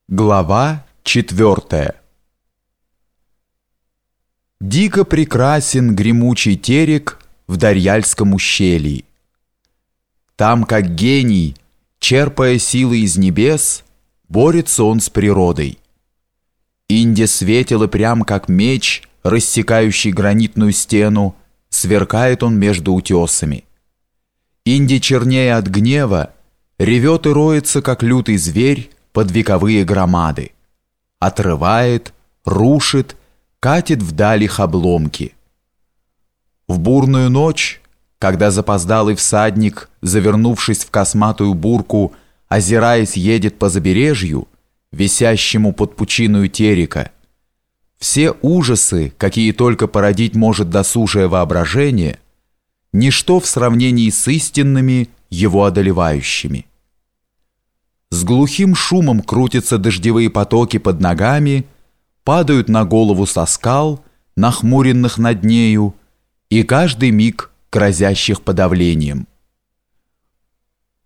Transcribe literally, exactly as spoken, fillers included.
Глава четвертая. Дико прекрасен гремучий терек в Дарьяльском ущелье. Там, как гений, черпая силы из небес, борется он с природой. Инде светел и прям как меч, рассекающий гранитную стену, сверкает он между утесами. Инде чернее от гнева, ревет и роется, как лютый зверь, под вековые громады. Отрывает, рушит, катит вдаль их обломки. В бурную ночь, когда запоздалый всадник, завернувшись в косматую бурку, озираясь, едет по забережью, висящему под пучиною терека, все ужасы, какие только породить может досужее воображение, ничто в сравнении с истинными, его одолевающими. С глухим шумом крутятся дождевые потоки под ногами, падают на голову со скал, нахмуренных над нею, и каждый миг грозящих подавлением.